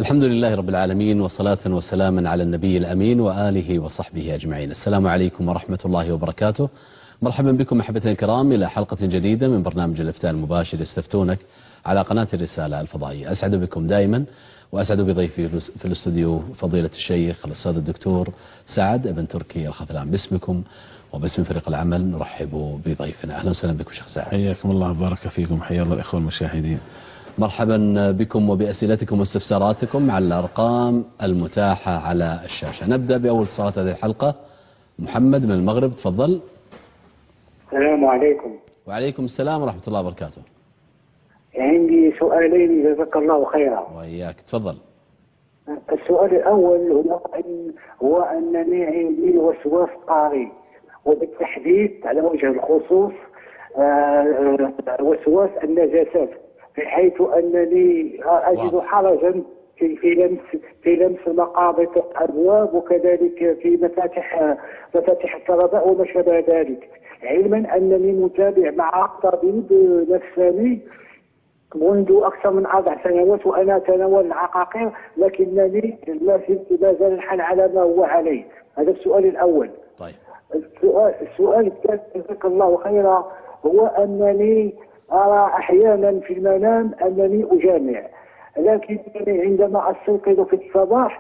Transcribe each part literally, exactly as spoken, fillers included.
الحمد لله رب العالمين، وصلاة وسلاما على النبي الأمين وآله وصحبه أجمعين. السلام عليكم ورحمة الله وبركاته. مرحبا بكم أحبتنا الكرام إلى حلقة جديدة من برنامج الإفتاء المباشر يستفتونك على قناة الرسالة الفضائية. أسعد بكم دائما، وأسعد بضيفي في الاستوديو فضيلة الشيخ الأستاذ الدكتور سعد بن تركي الخذلان. باسمكم وباسم فريق العمل نرحب بضيفنا. أهلا وسهلا بكم شيخ سعد. حياكم الله وبارك فيكم. حيا الله الإخوة المشاهدين. مرحبا بكم وبأسئلتكم واستفساراتكم على الأرقام المتاحة على الشاشة. نبدأ بأول اتصالات هذه الحلقة. محمد من المغرب، تفضل. السلام عليكم. وعليكم السلام ورحمة الله وبركاته. عندي سؤالين جزاك الله خيرا. وإياك، تفضل. السؤال الأول هو أن هو أنني عندي وسواس قهري، وبالتحديد على وجه الخصوص وسواس النجاسات، بحيث أنني أجد حرجا في في لمس في لمس مقابض الأبواب، وكذلك في مفاتيح مفاتيح الكهرباء وما شابه ذلك، علما أنني متابع مع طبيب نفساني منذ أكثر من أربع سنوات، وأنا أتناول العقاقير، لكنني ما زلت ما زال الحال على ما هو عليه. هذا السؤال الأول. طيب. السؤال السؤال الثاني جزاك الله خيرا هو أنني أرى أحيانا في المنام أنني أجامع، لكنني عندما أستيقظ في الصباح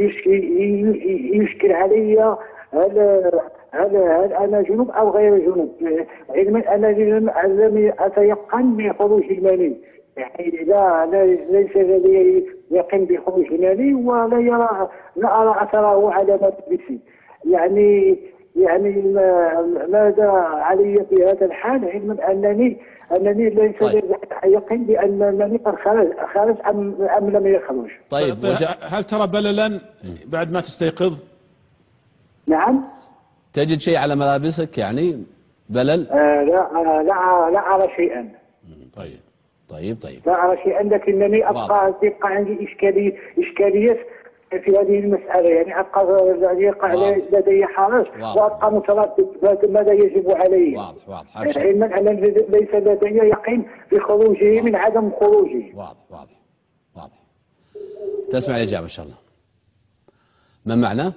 يشكل علي هل هل هل أنا جنوب أو غير جنوب، علما أنني لم أتيقن بخروج المني، يعني لا ليس لدي يقين بخروج المني، ولا يرى لا أرى أثره على ملبسي. يعني يعني ماذا علي في هذا الحال، علما أنني أنني ليس طيب. لدي يقين بأن المني قد خرج خرج أم أم لم يخرج. طيب. طيب هل ترى بللا بعد ما تستيقظ؟ نعم. تجد شيء على ملابسك يعني بلل؟ آه لا آه لا لا أرى شيئا. طيب طيب طيب لا أرى شيئا، لكنني أبقى يبقى عندي إشكالية إشكاليات في هذه المسألة، يعني أبقى يقع لدي حرج، وأبقى متردد ماذا يجب علي. واضح واضح. علما أن ليس لدي يقين بخروجه من عدم خروجه. واضح واضح واضح. تسمع الإجابة إن شاء الله. من معنا؟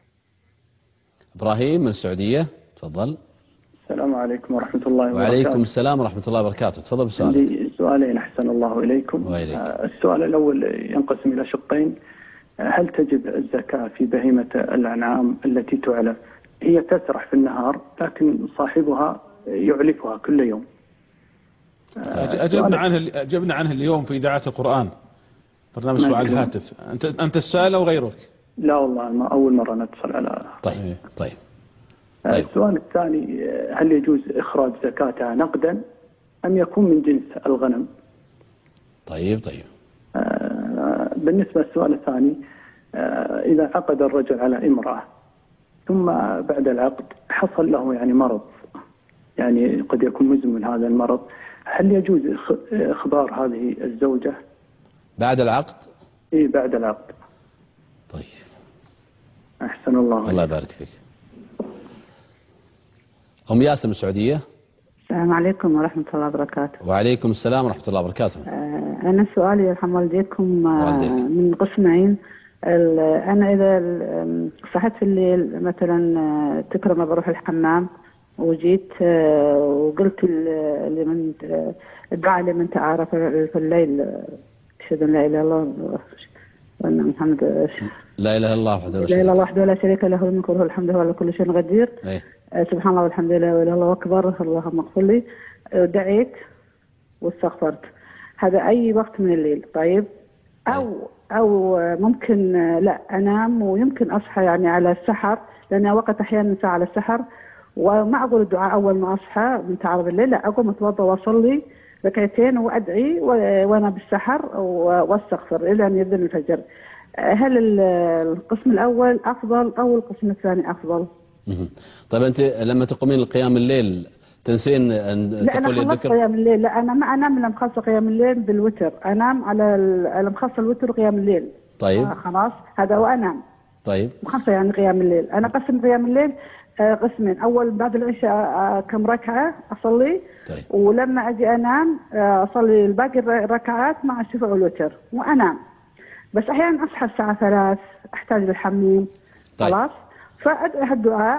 إبراهيم من السعودية، تفضل. السلام عليكم ورحمة الله وبركاته. وعليكم السلام ورحمة الله وبركاته. تفضل بسؤالك. عندي سؤالين أحسن الله إليكم. وإليك. السؤال الأول ينقسم إلى شقين. هل تجب الزكاة في بهيمة الأنعام التي تعلف؟ هي تسرح في النهار لكن صاحبها يعلفها كل يوم. أجبنا عنه أجبنا عنه اليوم في إذاعة القرآن، برنامج سؤال الهاتف. أنت أنت السائل أو غيرك؟ لا والله ما أول مرة نتصل على. طيب طيب. طيب. السؤال الثاني، هل يجوز إخراج زكاتها نقدا أم يكون من جنس الغنم؟ طيب طيب. بالنسبة للسؤال الثاني، إذا عقد الرجل على امرأة ثم بعد العقد حصل له يعني مرض، يعني قد يكون مزمن هذا المرض، هل يجوز إخبار هذه الزوجة بعد العقد؟ إيه بعد العقد. طيب. أحسن الله. الله يبارك فيك. أم ياسر من السعودية. السلام عليكم ورحمة الله وبركاته. وعليكم السلام ورحمة الله وبركاته. آه أنا سؤالي يرحم والديكم آه من قسمين. أنا إذا صحت في الليل مثلا آه تكرم بروح الحمام، وجيت آه وقلت لمن الدعاء لمن تعارف في الليل، أشهد أن لا إله إلا الله وأن محمد لا إله إلا الله وحده لا شريك له، لا إله إلا الله وحده لا شريك له، الملك وله الحمد وهو على كل شيء قدير. أيه. سبحان الله والحمد لله ولا الله أكبر، اللهم اغفر لي. دعيت واستغفرت، هذا أي وقت من الليل. طيب. أو أو ممكن لا أنام ويمكن أصحى يعني على السحر، لأن وقت أحيانا ساعة على السحر، وما أقول الدعاء أول ما أصحى من تعرض الليل، لا أقوم أتوضأ وأصلي ركعتين وأدعي وأنا بالسحر واستغفر إلى أن يبدأ الفجر. هل القسم الأول أفضل أو القسم الثاني أفضل؟ طيب أنت لما تقومين القيام الليل تنسين أن تقولي الذكر؟ لا أنا خلصت قيام الليل، لا أنا ما أنام إلا مخلصة قيام الليل بالوتر، أنام على على مخلصة الوتر وقيام الليل. طيب. آه خلاص هذا وأنام. طيب. مخلصة يعني قيام الليل. أنا قسم قيام الليل آه قسمين، أول بعد العشاء آه كم ركعة أصلي. طيب. ولما أجي أنام آه أصلي الباقي الركعات مع الشفع والوتر وأنام. بس أحيانا أصحى الساعة ثلاث أحتاج للحمام. طيب. خلاص، فأدعي هالدعاء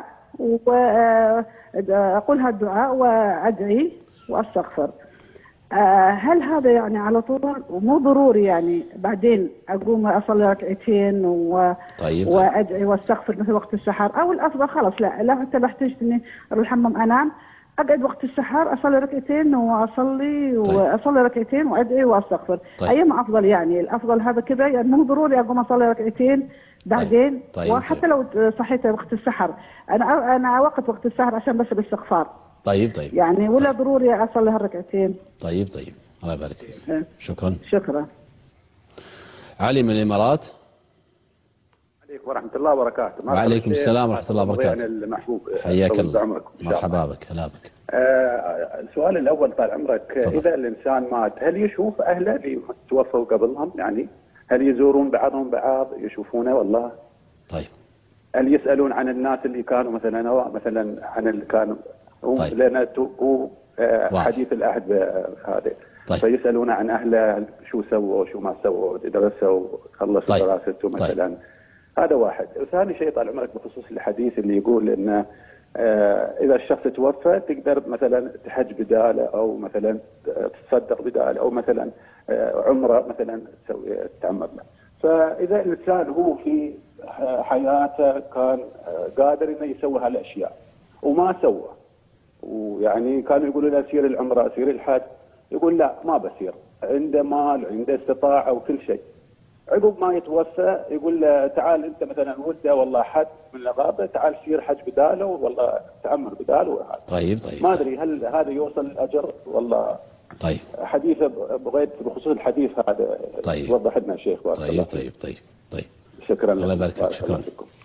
وأقول هالدعاء وأدعي وأستغفر. هل هذا يعني على طول ومو ضروري يعني بعدين أقوم أصلي ركعتين و... طيب. وأدعي وأستغفر مثل وقت السحر، أو الأفضل خلاص لا لا حتى بحتاج إني أروح الحمام أنام، أقعد وقت السحر أصلي ركعتين وأصلي طيب. وأصلي ركعتين وأدعي وأستغفر. طيب. أيما أفضل يعني؟ الأفضل هذا كذا يعني مو ضروري أقوم أصلي ركعتين بعدين. طيب. طيب. وحتى طيب. لو صحيت وقت السحر أنا أنا وقت وقت السحر عشان بس الاستغفار. طيب طيب يعني ولا طيب. ضروري أصلي هالركعتين. طيب طيب الله يبارك فيك. شكرا. شكرا. علي من الإمارات. عليكم ورحمة الله وبركاته. وعليكم السلام ورحمة الله وبركاته. المحبوب حياك الله. مرحبا بك. هلا بك. آه السؤال الأول طال عمرك، طبعا. إذا الإنسان مات هل يشوف أهله اللي توفوا قبلهم؟ يعني هل يزورون بعضهم بعض يشوفونه والله؟ طيب. هل يسألون عن الناس اللي كانوا مثلا أو مثلا عن اللي كانوا طيب. لأن هو آه حديث العهد هذا. طيب. فيسألون عن أهله شو سووا شو ما سووا، درسوا خلصوا طيب. دراسته مثلا. طيب. هذا واحد. ثاني شيء طال عمرك بخصوص الحديث اللي يقول إنه آه إذا الشخص توفى تقدر مثلا تحج بداله أو مثلا تصدق بداله أو مثلا آه عمره مثلا تسوي تعمر له. فإذا الإنسان هو في حياته كان آه قادر إنه يسوي هالأشياء وما سوى، ويعني كانوا يقولوا له سير العمره سير الحج، يقول لا ما بسير، عنده مال عنده استطاعه وكل شيء. عقب ما يتوفى يقول له تعال انت مثلا وده والله حد من الغابه تعال سير حج بداله والله تعمر بداله. طيب طيب. ما ادري هل هذا يوصل الاجر والله. طيب. حديثه بغيت بخصوص الحديث هذا. طيب. وضح لنا شيخ. طيب طيب طيب طيب. شكرا. الله يبارك فيك. شكرا.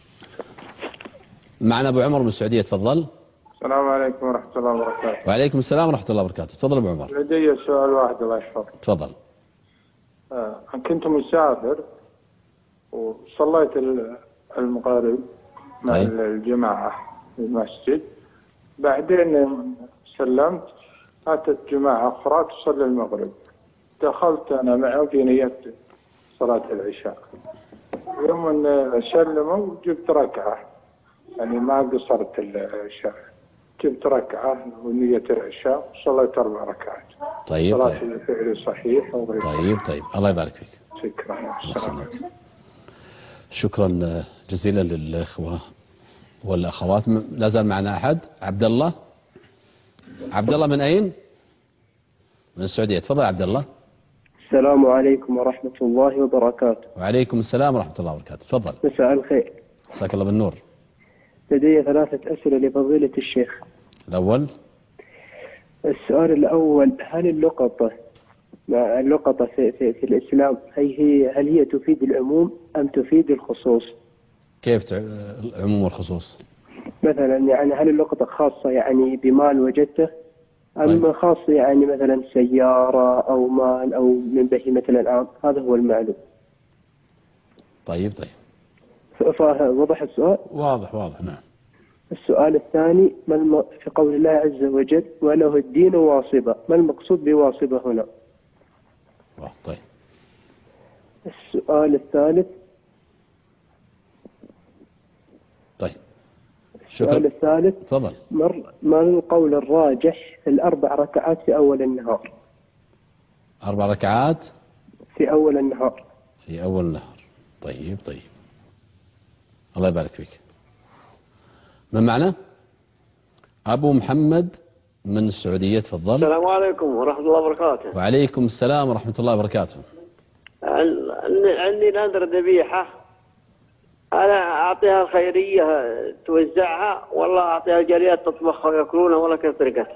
معنا ابو عمر من السعوديه، تفضل. السلام عليكم ورحمة الله وبركاته. وعليكم السلام ورحمة الله وبركاته. تفضل أبو عمر. لدي سؤال واحد الله يحفظك. تفضل. آه كنت مسافر وصليت المغرب مع طيب. الجماعة في المسجد، بعدين سلمت أتت جماعة أخرى تصلي المغرب، دخلت أنا معهم في نية صلاة العشاء. يوم أن سلموا جبت ركعة، يعني ما قصرت العشاء، جبت ركعة ونية العشاء وصليت أربع ركعات. طيب. صلاة طيب. الفعل صحيح وغير. طيب طيب الله يبارك فيك. شكرا. شكرا جزيلا للإخوة والأخوات. لا زال معنا أحد. عبد الله. عبد الله من أين؟ من السعودية. تفضل عبد الله. السلام عليكم ورحمة الله وبركاته. وعليكم السلام ورحمة الله وبركاته. تفضل. مساء الخير. مساك الله بالنور. لدي ثلاثة أسئلة لفضيلة الشيخ. الأول. السؤال الأول، هل اللقطة اللقطة في, في, في الإسلام هي هي هل هي تفيد العموم أم تفيد الخصوص؟ كيف العموم والخصوص؟ مثلا يعني هل اللقطة خاصة يعني بمال وجدته أم طيب. خاصة يعني مثلا سيارة أو مال أو من بهيمة الأنعام؟ هذا هو المعلوم. طيب طيب. وضح السؤال؟ واضح واضح نعم. السؤال الثاني، ما الم... في قول الله عز وجل وله الدين واصبة، ما المقصود بواصبة هنا؟ طيب. السؤال الثالث. طيب. السؤال الثالث. تفضل. مر... ما القول الراجح في الأربع ركعات في أول النهار؟ أربع ركعات في أول النهار. في أول النهار. طيب طيب. الله يبارك فيك. من معنا؟ أبو محمد من السعودية، تفضل. السلام عليكم ورحمة الله وبركاته. وعليكم السلام ورحمة الله وبركاته. عندي نذر ذبيحة، أنا أعطيها الخيرية توزعها ولا أعطيها الجاليات تطبخها ويأكلونها ولا كيف طريقتها؟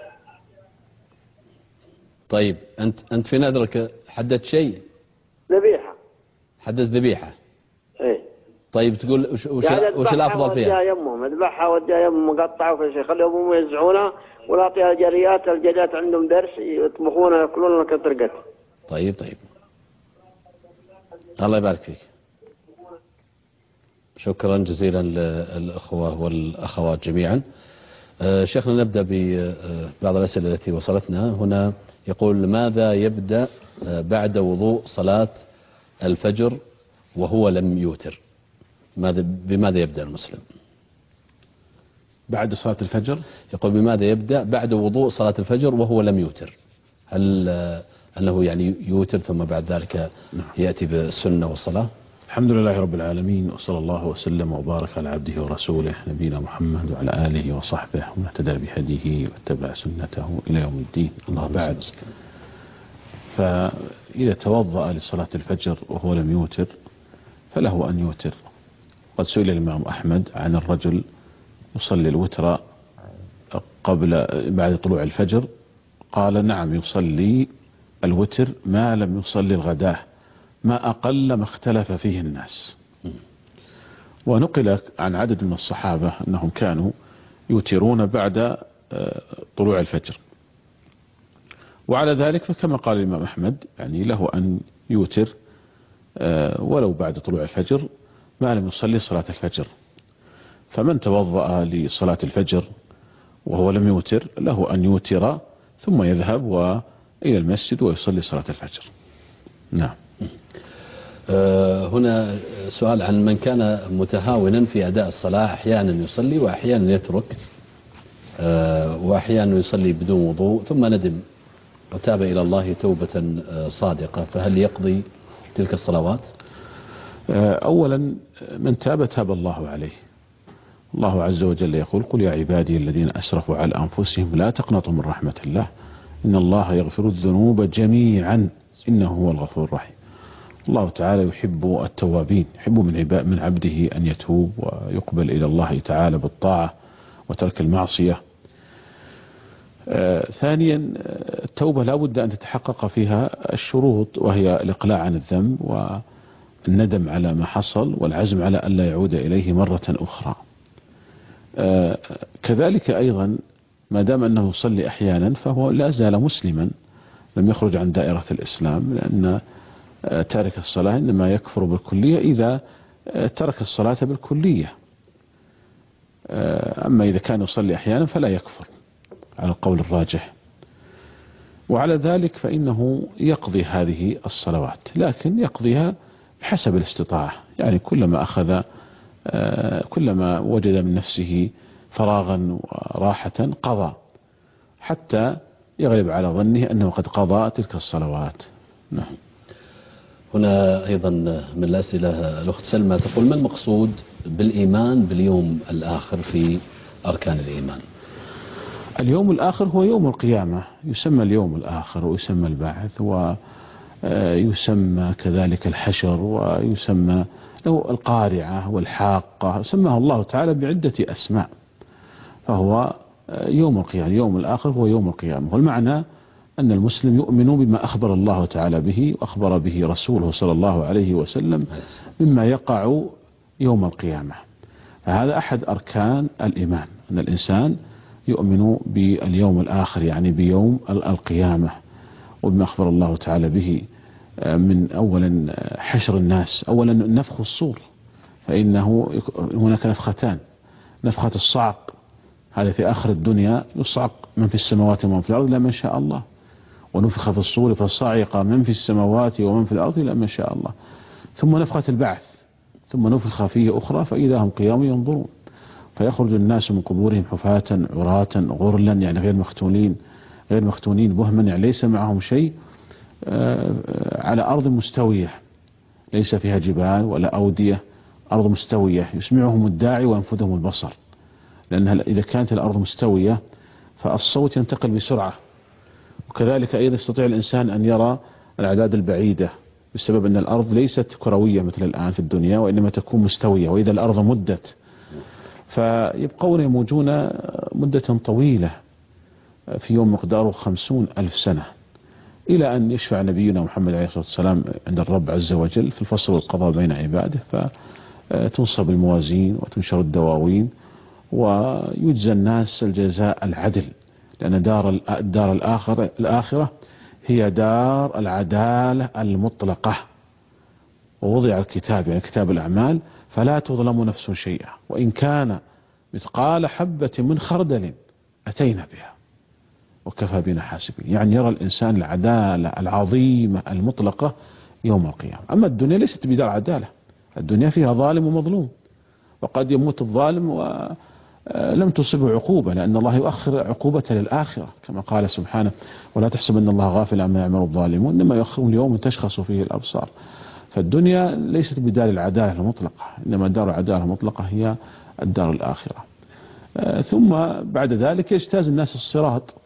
طيب أنت أنت في نذرك حددت شيء؟ ذبيحة. حددت ذبيحة. إيه. طيب تقول وش وش, يعني وش الأفضل فيها؟ وديها يمهم، اذبحها وديها يمهم مقطعة وكل شيء، خليهم هم يوزعونها ولا أعطيها الجاليات، الجاليات عندهم درس يطبخونها يأكلونها ولا كيف طريقتها؟ طيب طيب. الله يبارك فيك. شكرا جزيلا للأخوة والأخوات جميعا. آه شيخنا نبدأ ببعض الأسئلة التي وصلتنا هنا. يقول ماذا يبدأ بعد وضوء صلاة الفجر وهو لم يوتر، ماذا بماذا يبدأ المسلم؟ بعد صلاة الفجر؟ يقول بماذا يبدأ بعد وضوء صلاة الفجر وهو لم يوتر؟ هل أنه يعني يوتر ثم بعد ذلك يأتي بالسنة والصلاة؟ الحمد لله رب العالمين، وصلى الله وسلم وبارك على عبده ورسوله نبينا محمد وعلى آله وصحبه ومن اهتدى بهديه واتبع سنته إلى يوم الدين. الله بعد، فإذا توضأ لصلاة الفجر وهو لم يوتر فله أن يوتر. قد سئل الإمام أحمد عن الرجل يصلي الوتر قبل بعد طلوع الفجر، قال نعم يصلي الوتر ما لم يصلي الغداة، ما أقل ما اختلف فيه الناس. ونقل عن عدد من الصحابة أنهم كانوا يوترون بعد طلوع الفجر، وعلى ذلك فكما قال الإمام أحمد يعني له أن يوتر ولو بعد طلوع الفجر ما لم يصلي صلاة الفجر. فمن توضأ لصلاة الفجر وهو لم يوتر له أن يوتر ثم يذهب وإلى المسجد ويصلي صلاة الفجر. نعم. أه هنا سؤال عن من كان متهاونا في أداء الصلاة، أحيانا يصلي وأحيانا يترك، أه وأحيانا يصلي بدون وضوء ثم ندم وتاب إلى الله توبة صادقة، فهل يقضي تلك الصلوات؟ أه أولا من تاب تاب الله عليه. الله عز وجل يقول قل يا عبادي الذين أسرفوا على أنفسهم لا تقنطوا من رحمة الله إن الله يغفر الذنوب جميعا إنه هو الغفور الرحيم. الله تعالى يحب التوابين، يحب من عباد من عبده أن يتوب ويقبل إلى الله تعالى بالطاعة وترك المعصية. آه ثانيا التوبة لا بد أن تتحقق فيها الشروط، وهي الإقلاع عن الذنب والندم على ما حصل والعزم على أن لا يعود إليه مرة أخرى. آه كذلك أيضا ما دام أنه يصلي أحيانا فهو لا زال مسلما لم يخرج عن دائرة الإسلام، لأن آه تارك الصلاة إنما يكفر بالكلية إذا آه ترك الصلاة بالكلية. آه أما إذا كان يصلي أحيانا فلا يكفر على القول الراجح. وعلى ذلك فإنه يقضي هذه الصلوات، لكن يقضيها بحسب الاستطاعة، يعني كلما أخذ كلما وجد من نفسه فراغا وراحة قضى حتى يغلب على ظنه أنه قد قضى تلك الصلوات. نعم. هنا أيضا من الأسئلة الأخت سلمى تقول ما المقصود بالإيمان باليوم الآخر في أركان الإيمان؟ اليوم الآخر هو يوم القيامة، يسمى اليوم الآخر ويسمى البعث ويسمى كذلك الحشر ويسمى له القارعة والحاقة، سماه الله تعالى بعدة أسماء. فهو يوم القيامة، اليوم الآخر هو يوم القيامة، والمعنى أن المسلم يؤمن بما أخبر الله تعالى به وأخبر به رسوله صلى الله عليه وسلم مما يقع يوم القيامة. فهذا أحد أركان الإيمان، أن الإنسان يؤمن باليوم الآخر يعني بيوم القيامة وبما أخبر الله تعالى به من أولا حشر الناس، أولا نفخ الصور، فإنه هناك نفختان، نفخة الصعق هذا في آخر الدنيا يصعق من في السماوات ومن في الأرض إلا من شاء الله، ونفخ في الصور فصعق من في السماوات ومن في الأرض إلا من شاء الله. ثم نفخة البعث، ثم نفخ فيه أخرى فإذا هم قيام ينظرون، فيخرج الناس من قبورهم حفاة عراة غرلا، يعني غير مختونين غير مختونين بهما، يعني ليس معهم شيء، على أرض مستوية ليس فيها جبال ولا أودية، أرض مستوية يسمعهم الداعي وينفذهم البصر، لأنها إذا كانت الأرض مستوية فالصوت ينتقل بسرعة. وكذلك أيضا يستطيع الإنسان أن يرى الأعداد البعيدة بسبب أن الأرض ليست كروية مثل الآن في الدنيا، وإنما تكون مستوية، وإذا الأرض مدت فيبقون يموجون مدة طويلة في يوم مقداره خمسون ألف سنة، إلى أن يشفع نبينا محمد عليه الصلاة والسلام عند الرب عز وجل في الفصل والقضاء بين عباده، فتنصب الموازين وتنشر الدواوين ويجزى الناس الجزاء العدل، لأن دار الدار الآخرة الآخرة هي دار العدالة المطلقة. ووضع الكتاب يعني كتاب الأعمال فلا تظلم نفس شيئا وإن كان مثقال حبة من خردل أتينا بها وكفى بنا حاسبين. يعني يرى الإنسان العدالة العظيمة المطلقة يوم القيامة. أما الدنيا ليست بدار عدالة، الدنيا فيها ظالم ومظلوم، وقد يموت الظالم ولم تصبه عقوبة، لأن الله يؤخر عقوبته للآخرة كما قال سبحانه: ولا تحسب أن الله غافل عما يعمل الظالمون إنما يؤخرهم ليوم تشخص فيه الأبصار. فالدنيا ليست بدار العدالة المطلقة، إنما دار العدالة المطلقة هي الدار الآخرة. ثم بعد ذلك يجتاز الناس الصراط،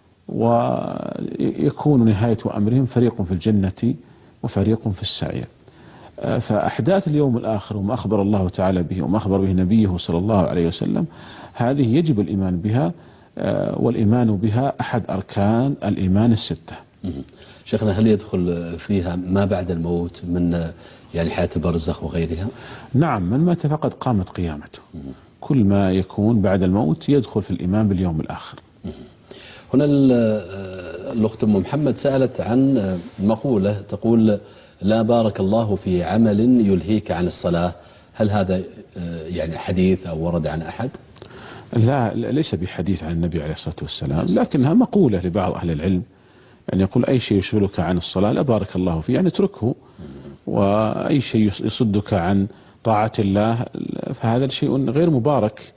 ويكون نهاية أمرهم فريق في الجنة وفريق في السعير. فأحداث اليوم الآخر وما أخبر الله تعالى به وما أخبر به نبيه صلى الله عليه وسلم هذه يجب الإيمان بها، والإيمان بها أحد أركان الإيمان الستة. شيخنا، هل يدخل فيها ما بعد الموت من يعني حياة البرزخ وغيرها؟ نعم، من مات فقد قامت قيامته. كل ما يكون بعد الموت يدخل في الإيمان باليوم الآخر. هنا الأخت أم محمد سألت عن مقولة تقول: لا بارك الله في عمل يلهيك عن الصلاة. هل هذا يعني حديث أو ورد عن أحد؟ لا، ليس بحديث عن النبي عليه الصلاة والسلام، لكنها مقولة لبعض أهل العلم، يعني يقول: أي شيء يشغلك عن الصلاة لا بارك الله فيه، يعني اتركه، وأي شيء يصدك عن طاعة الله فهذا الشيء غير مبارك.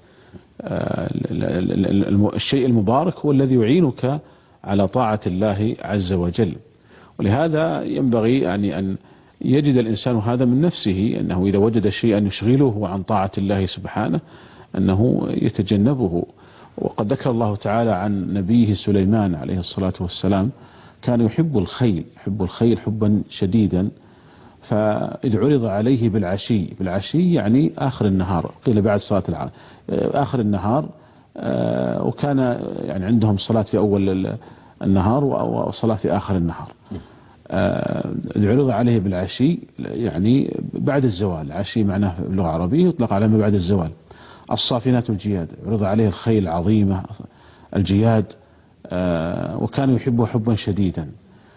الشيء المبارك هو الذي يعينك على طاعة الله عز وجل. ولهذا ينبغي يعني أن يجد الإنسان هذا من نفسه، أنه إذا وجد شيئا يشغله عن طاعة الله سبحانه أنه يتجنبه. وقد ذكر الله تعالى عن نبيه سليمان عليه الصلاة والسلام كان يحب الخيل، يحب الخيل حبا شديدا، فإذ عرض عليه بالعشي، بالعشي يعني آخر النهار، قيل بعد صلاة العصر آخر النهار، وكان يعني عندهم صلاة في أول النهار وصلاة في آخر النهار. إذ عرض عليه بالعشي يعني بعد الزوال، عشي معناه في اللغة العربية يطلق على ما بعد الزوال. الصافنات الجياد، عرض عليه الخيل العظيمة الجياد، وكان يحبه حبا شديدا،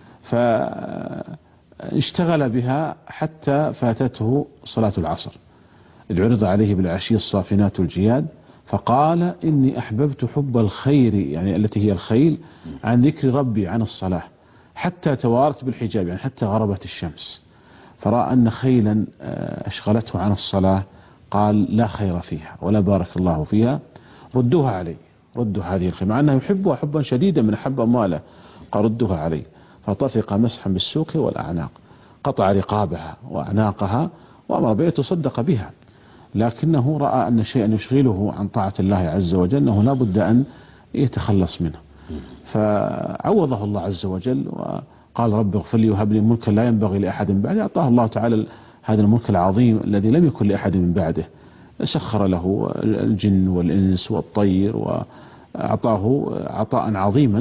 فاشتغل بها حتى فاتته صلاة العصر. إذ عرض عليه بالعشي الصافنات الجياد فقال: إني أحببت حب الخير، يعني التي هي الخيل، عن ذكر ربي، عن الصلاة، حتى توارت بالحجاب، يعني حتى غربت الشمس. فرأى أن خيلا أشغلته عن الصلاة قال: لا خير فيها ولا بارك الله فيها، ردوها علي، ردوا هذه الخيل، مع أنه يحبها حبا شديدا من أحب أمواله، قال: ردوها علي. فطفق مسحا بالسوق والأعناق، قطع رقابها وأعناقها وأمر بأن تصدق بها، لكنه رأى أن شيئا يشغله عن طاعة الله عز وجل أنه لا بد أن يتخلص منه، فعوضه الله عز وجل وقال: رب اغفر لي وهب لي ملكا لا ينبغي لأحد من بعده. أعطاه الله تعالى هذا الملك العظيم الذي لم يكن لأحد من بعده، سخر له الجن والإنس والطير وأعطاه عطاء عظيما.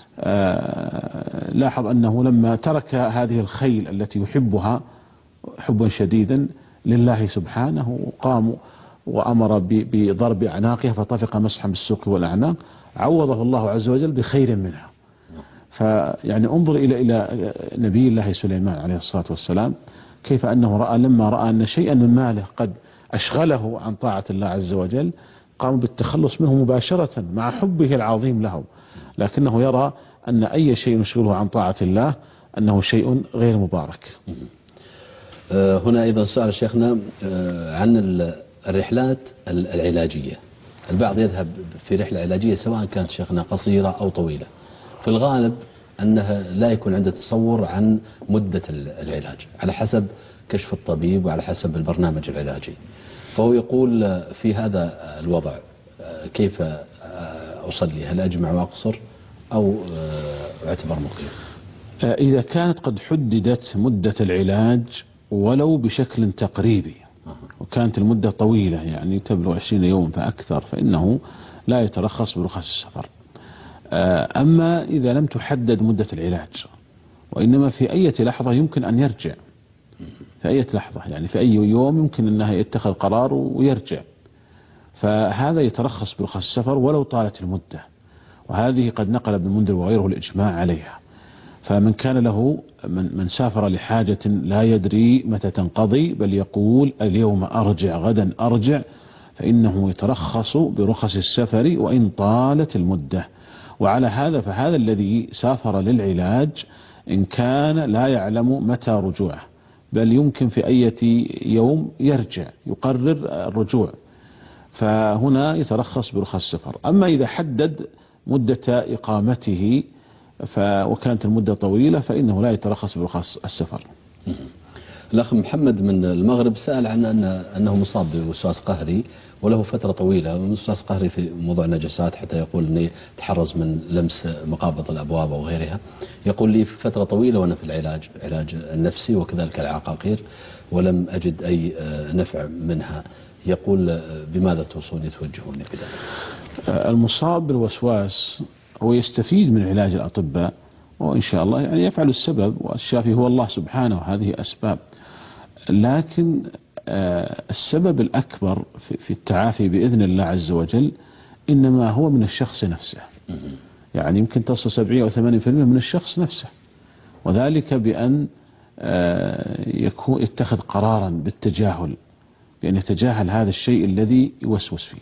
لاحظ أنه لما ترك هذه الخيل التي يحبها حبا شديدا لله سبحانه قام وأمر بضرب أعناقها فطفق مسحا بالسوق والأعناق، عوضه الله عز وجل بخير منها. فيعني انظر إلى إلى نبي الله سليمان عليه الصلاة والسلام كيف أنه رأى لما رأى أن شيئا من ماله قد أشغله عن طاعة الله عز وجل قام بالتخلص منه مباشرة مع حبه العظيم له، لكنه يرى أن أي شيء يشغله عن طاعة الله أنه شيء غير مبارك. هنا أيضا سؤال شيخنا عن الرحلات العلاجية. البعض يذهب في رحلة علاجية سواء كانت شيخنا قصيرة أو طويلة، في الغالب أنها لا يكون عنده تصور عن مدة العلاج على حسب كشف الطبيب وعلى حسب البرنامج العلاجي، فهو يقول في هذا الوضع كيف أصلي؟ هل أجمع وأقصر أو أعتبر مقيم؟ إذا كانت قد حددت مدة العلاج ولو بشكل تقريبي وكانت المدة طويلة يعني تبلغ عشرين يوم فأكثر فإنه لا يترخص برخص السفر. أما إذا لم تحدد مدة العلاج وإنما في أي لحظة يمكن أن يرجع، في أي لحظة يعني في أي يوم يمكن أنه يتخذ قرار ويرجع، فهذا يترخص برخص السفر ولو طالت المدة، وهذه قد نقل ابن المنذر وغيره الإجماع عليها. فمن كان له من, من سافر لحاجة لا يدري متى تنقضي بل يقول اليوم أرجع غدا أرجع فإنه يترخص برخص السفر وإن طالت المدة. وعلى هذا فهذا الذي سافر للعلاج إن كان لا يعلم متى رجوعه بل يمكن في أي يوم يرجع يقرر الرجوع، فهنا يترخص برخص السفر. أما إذا حدد مدة إقامته وكانت المدة طويلة فإنه لا يترخص برخص السفر. الأخ محمد من المغرب سأل عن أن أنه مصاب بوسواس قهري وله فترة طويلة، وسواس قهري في موضوع النجاسات، حتى يقول أني تحرز من لمس مقابض الأبواب أو غيرها. يقول لي فترة طويلة وأنا في العلاج علاج النفسي وكذلك العقاقير ولم أجد أي نفع منها. يقول بماذا توصوني توجهوني كذا؟ المصاب بالوسواس هو يستفيد من علاج الأطباء، وإن شاء الله يعني يفعل السبب، والشافي هو الله سبحانه وهذه أسباب. لكن السبب الأكبر في التعافي بإذن الله عز وجل إنما هو من الشخص نفسه، يعني يمكن تصل سبعين أو ثمانين بالمئة من الشخص نفسه، وذلك بأن يكون يتخذ قرارا بالتجاهل، بأن يتجاهل هذا الشيء الذي يوسوس فيه.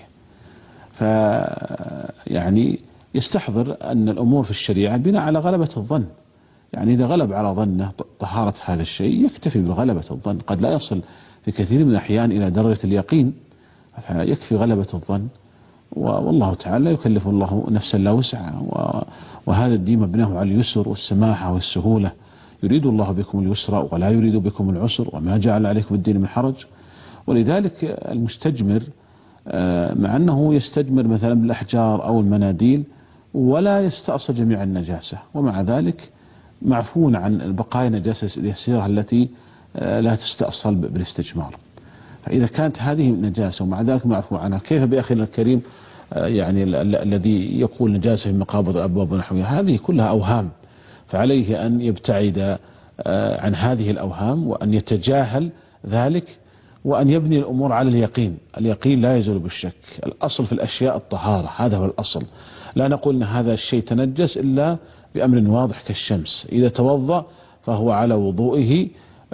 فيعني يستحضر أن الأمور في الشريعة بناء على غلبة الظن، يعني إذا غلب على ظنه طهارة هذا الشيء يكتفي بغلبة الظن، قد لا يصل في كثير من الأحيان إلى درجة اليقين، فيكفي غلبة الظن. والله تعالى لا يكلف الله نفسا لا وسعها، وهذا الدين مبناه على اليسر والسماحة والسهولة، يريد الله بكم اليسر ولا يريد بكم العسر وما جعل عليكم الدين من حرج. ولذلك المستجمر مع أنه يستجمر مثلا بالأحجار أو المناديل ولا يستأصل جميع النجاسة، ومع ذلك معفون عن بقايا النجاسة اليسيرة التي لا تستأصل بالاستجمار. فإذا كانت هذه النجاسة ومع ذلك معفو عنها، كيف بأخينا الكريم يعني الذي يقول نجاسة في مقابض الأبواب ونحوها؟ هذه كلها أوهام، فعليه أن يبتعد عن هذه الأوهام وأن يتجاهل ذلك، وأن يبني الأمور على اليقين. اليقين لا يزول بالشك، الأصل في الأشياء الطهارة، هذا هو الأصل. لا نقول أن هذا الشيء تنجس إلا بأمر واضح كالشمس، إذا توضأ فهو على وضوئه،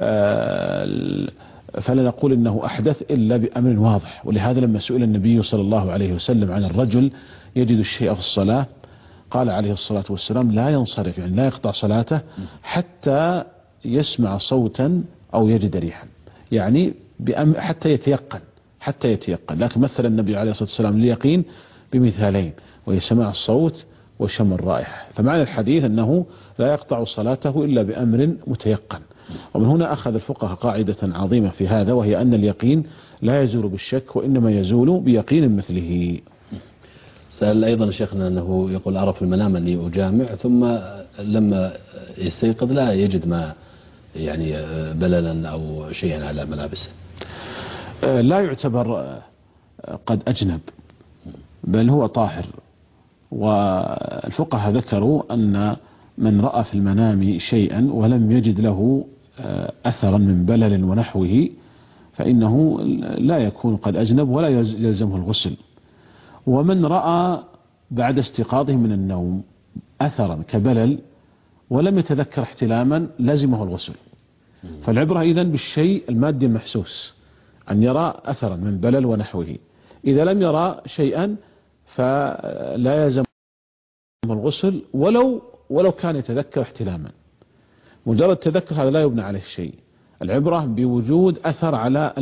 فلا نقول أنه أحدث إلا بأمر واضح. ولهذا لما سئل النبي صلى الله عليه وسلم عن الرجل يجد الشيء في الصلاة قال عليه الصلاة والسلام لا ينصرف، يعني لا يقطع صلاته حتى يسمع صوتا أو يجد ريحا، يعني بأم حتى يتيقن حتى يتيقن. لكن مثل النبي عليه الصلاة والسلام اليقين بمثالين، وهي سماع الصوت وشم الرائحة. فمعنى الحديث أنه لا يقطع صلاته إلا بأمر متيقن. ومن هنا أخذ الفقهاء قاعدة عظيمة في هذا، وهي أن اليقين لا يزول بالشك، وإنما يزول بيقين مثله. سأل أيضا شيخنا أنه يقول أرى في المنام أني أجامع، ثم لما يستيقظ لا يجد ما يعني بللا أو شيئا على ملابسه. لا يعتبر قد أجنب، بل هو طاهر. والفقهاء ذكروا أن من رأى في المنام شيئا ولم يجد له أثرا من بلل ونحوه فإنه لا يكون قد أجنب ولا يلزمه الغسل. ومن رأى بعد استيقاظه من النوم أثرا كبلل ولم يتذكر احتلاما لزمه الغسل. فالعبرة إذن بالشيء المادي المحسوس، أن يرى أثرا من بلل ونحوه. إذا لم يرى شيئا فلا يلزم الغسل ولو ولو كان يتذكر احتلاما. مجرد تذكر هذا لا يبنى عليه شيء، العبرة بوجود أثر على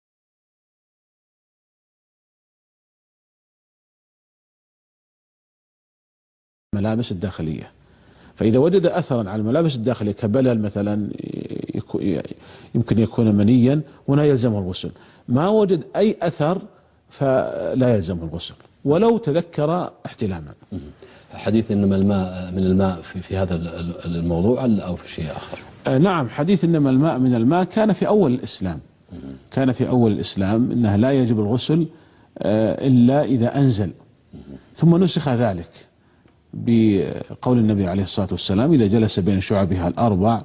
الملابس الداخلية. فإذا وجد أثرا على الملابس الداخلية كبلل مثلا يمكن يكون منيا، هنا يلزمه الغسل. ما وجد أي أثر فلا يلزمه الغسل ولو تذكر احتلاما. حديث إنما الماء من الماء في, في هذا الموضوع أو في شيء آخر؟ آه نعم، حديث إنما الماء من الماء كان في أول الإسلام. كان في أول الإسلام إنه لا يجب الغسل آه إلا إذا أنزل، ثم نسخ ذلك بقول النبي عليه الصلاة والسلام إذا جلس بين شعبها الأربع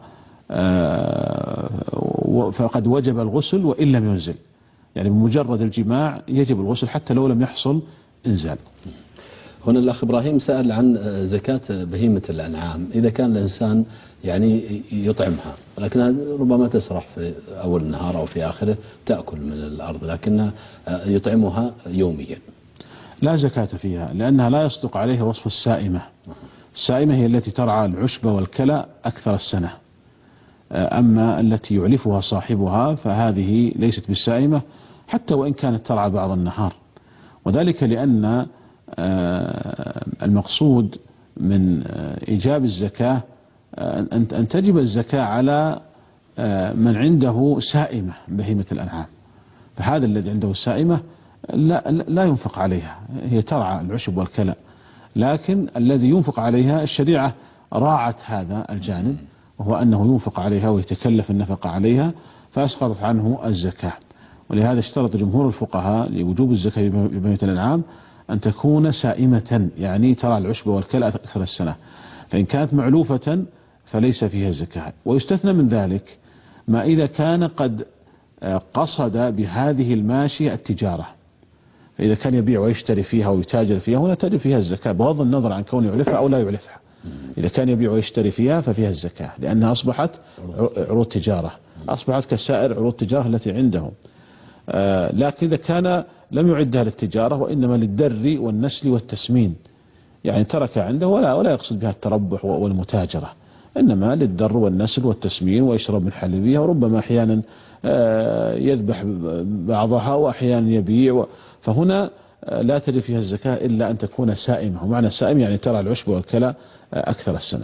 آه فقد وجب الغسل وإن لم ينزل، يعني بمجرد الجماع يجب الغسل حتى لو لم يحصل إنزال. هنا الأخ إبراهيم سأل عن زكاة بهيمة الأنعام، إذا كان الإنسان يعني يطعمها لكنها ربما تسرح في أول النهار أو في آخره تأكل من الأرض، لكنها يطعمها يوميا، لا زكاة فيها لأنها لا يصدق عليها وصف السائمة. السائمة هي التي ترعى العشب والكلى أكثر السنة، أما التي يعلفها صاحبها فهذه ليست بالسائمة حتى وإن كانت ترعى بعض النهار، وذلك لأن المقصود من إيجاب الزكاة أن تجب الزكاة على من عنده سائمة بهيمة الأنعام، فهذا الذي عنده سائمة لا, لا ينفق عليها، هي ترعى العشب والكلى، لكن الذي ينفق عليها الشريعة راعت هذا الجانب، وهو أنه ينفق عليها ويتكلف النفقة عليها فأسقطت عنه الزكاة. ولهذا اشترط جمهور الفقهاء لوجوب الزكاة ببهيمة الأنعام أن تكون سائمة، يعني ترعى العشب والكلى أكثر السنة، فإن كانت معلوفة فليس فيها الزكاة. ويستثنى من ذلك ما إذا كان قد قصد بهذه الماشية التجارة، فإذا كان يبيع ويشتري فيها ويتاجر فيها هنا تجب فيها الزكاة بغض النظر عن كونه يعلفها أو لا يعلفها. إذا كان يبيع ويشتري فيها ففيها الزكاة لأنها أصبحت عروض تجارة، أصبحت كسائر عروض التجارة التي عندهم. آه لكن إذا كان لم يعدها للتجارة وإنما للدر والنسل والتسمين، يعني ترك عنده ولا ولا يقصد بها التربح والمتاجرة، إنما للدر والنسل والتسمين، ويشرب من حليبها، وربما أحيانا آه يذبح بعضها وأحيانا يبيع، فهنا آه لا تجب فيها الزكاة إلا أن تكون سائمة، ومعنى السائم يعني ترى العشب والكلى آه أكثر السنة.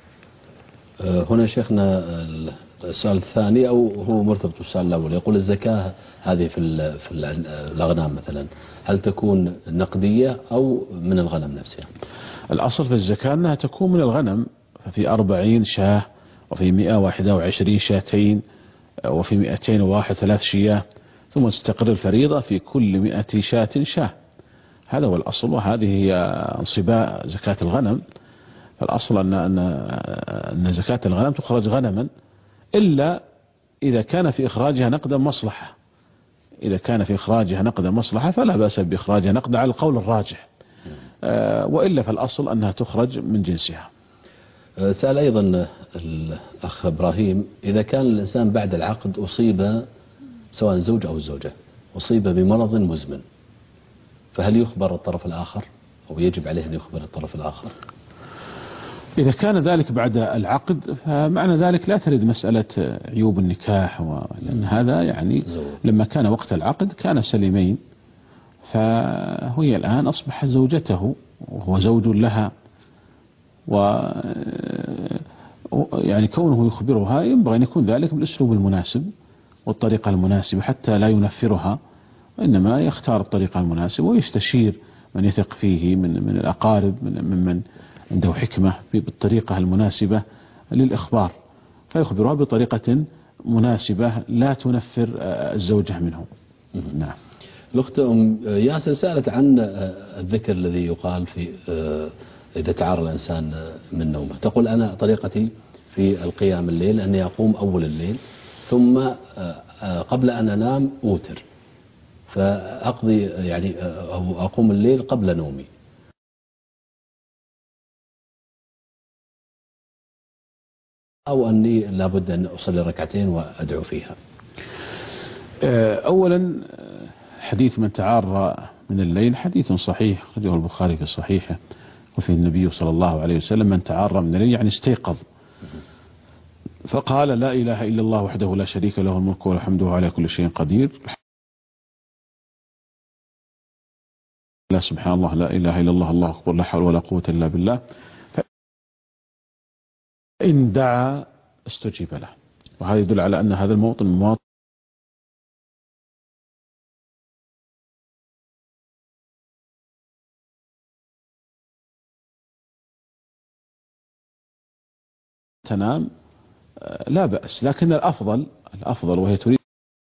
هنا شيخنا السؤال الثاني أو هو مرتبط بالسؤال الأول، يقول الزكاة هذه في في الأغنام مثلا هل تكون نقدية أو من الغنم نفسها؟ الأصل في الزكاة أنها تكون من الغنم، ففي أربعين شاة وفي مئة وواحد وعشرين شاتين وفي مئتين وواحد ثلاث شياه، ثم تستقر الفريضة في كل مئة شاة شاه، هذا هو الأصل، وهذه هي انصباء زكاة الغنم. فالأصل أن أن أن زكاة الغنم تخرج غنما إلا إذا كان في إخراجها نقدا مصلحة، إذا كان في إخراجها نقدا مصلحة فلا بأس بإخراجها نقدا على القول الراجح، آه وإلا فالأصل أنها تخرج من جنسها. سأل أيضا الأخ إبراهيم، إذا كان الإنسان بعد العقد أصيب سواء الزوج أو الزوجة أصيب بمرض مزمن، فهل يخبر الطرف الآخر أو يجب عليه أن يخبر الطرف الآخر؟ إذا كان ذلك بعد العقد فمعنى ذلك لا ترد مسألة عيوب النكاح، لأن هذا يعني لما كان وقت العقد كان سليمين، فهي الآن أصبحت زوجته وهو زوج لها، و يعني كونه يخبرها ينبغي أن يكون ذلك بالأسلوب المناسب والطريقة المناسبة حتى لا ينفرها، وإنما يختار الطريقة المناسبة ويستشير من يثق فيه من من الأقارب من ممن عنده حكمة بالطريقة المناسبة للإخبار، فيخبرها بطريقة مناسبة لا تنفر الزوجة منه. نعم. الأخت أم ياسر سألت عن الذكر الذي يقال في إذا تعار الإنسان من نومه، تقول أنا طريقتي في القيام الليل أني أقوم أول الليل ثم قبل أن أنام أوتر، فأقضي يعني أو أقوم الليل قبل نومي، أو أني لابد أن أصلي ركعتين وأدعو فيها. أولا حديث من تعار من الليل حديث صحيح أخرجه البخاري في صحيحه، وفي النبي صلى الله عليه وسلم من تعار من الليل يعني استيقظ فقال لا إله إلا الله وحده لا شريك له الملك والحمد على كل شيء قدير، لا سبحان الله لا إله إلا الله الله أكبر لا حول ولا قوة إلا بالله، فإن دعا استجيب له. وهذا يدل على أن هذا الموطن مواطن تنام لا بأس، لكن الأفضل الأفضل وهي تريد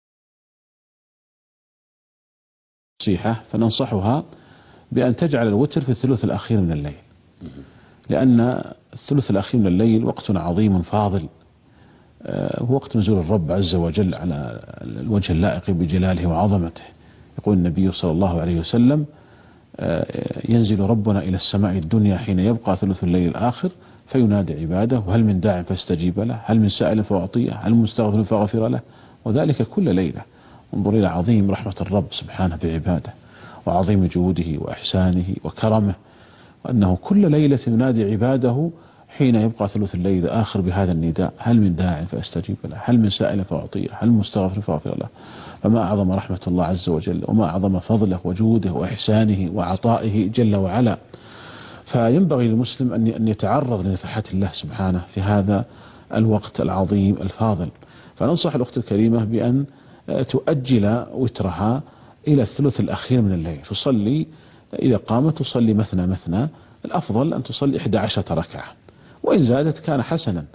نصيحة فننصحها بأن تجعل الوتر في الثلث الأخير من الليل، لأن الثلث الأخير من الليل وقت عظيم فاضل، وقت نزول الرب عز وجل على الوجه اللائق بجلاله وعظمته. يقول النبي صلى الله عليه وسلم ينزل ربنا إلى السماء الدنيا حين يبقى ثلث الليل الآخر فينادي عباده وهل من داع فاستجيب له، هل من سائل فأعطيه، هل من مستغفر فأغفر له، وذلك كل ليلة. انظر إلى عظيم رحمة الرب سبحانه بعباده وعظيم جوده وإحسانه وكرمه، وأنه كل ليلة ينادي عباده حين يبقى ثلث الليل آخر بهذا النداء: هل من داع فأستجيب له، هل من سائل فأعطيه، هل من مستغفر فأغفر له. فما أعظم رحمة الله عز وجل، وما أعظم فضله وجوده وإحسانه وعطائه جل وعلا. فينبغي للمسلم أن يتعرض لنفحات الله سبحانه في هذا الوقت العظيم الفاضل. فننصح الأخت الكريمة بأن تؤجل وترها إلى الثلث الأخير من الليل، تصلي إذا قامت تصلي مثنى مثنى، الأفضل أن تصلي إحدى عشرة ركعة، وإن زادت كان حسنا.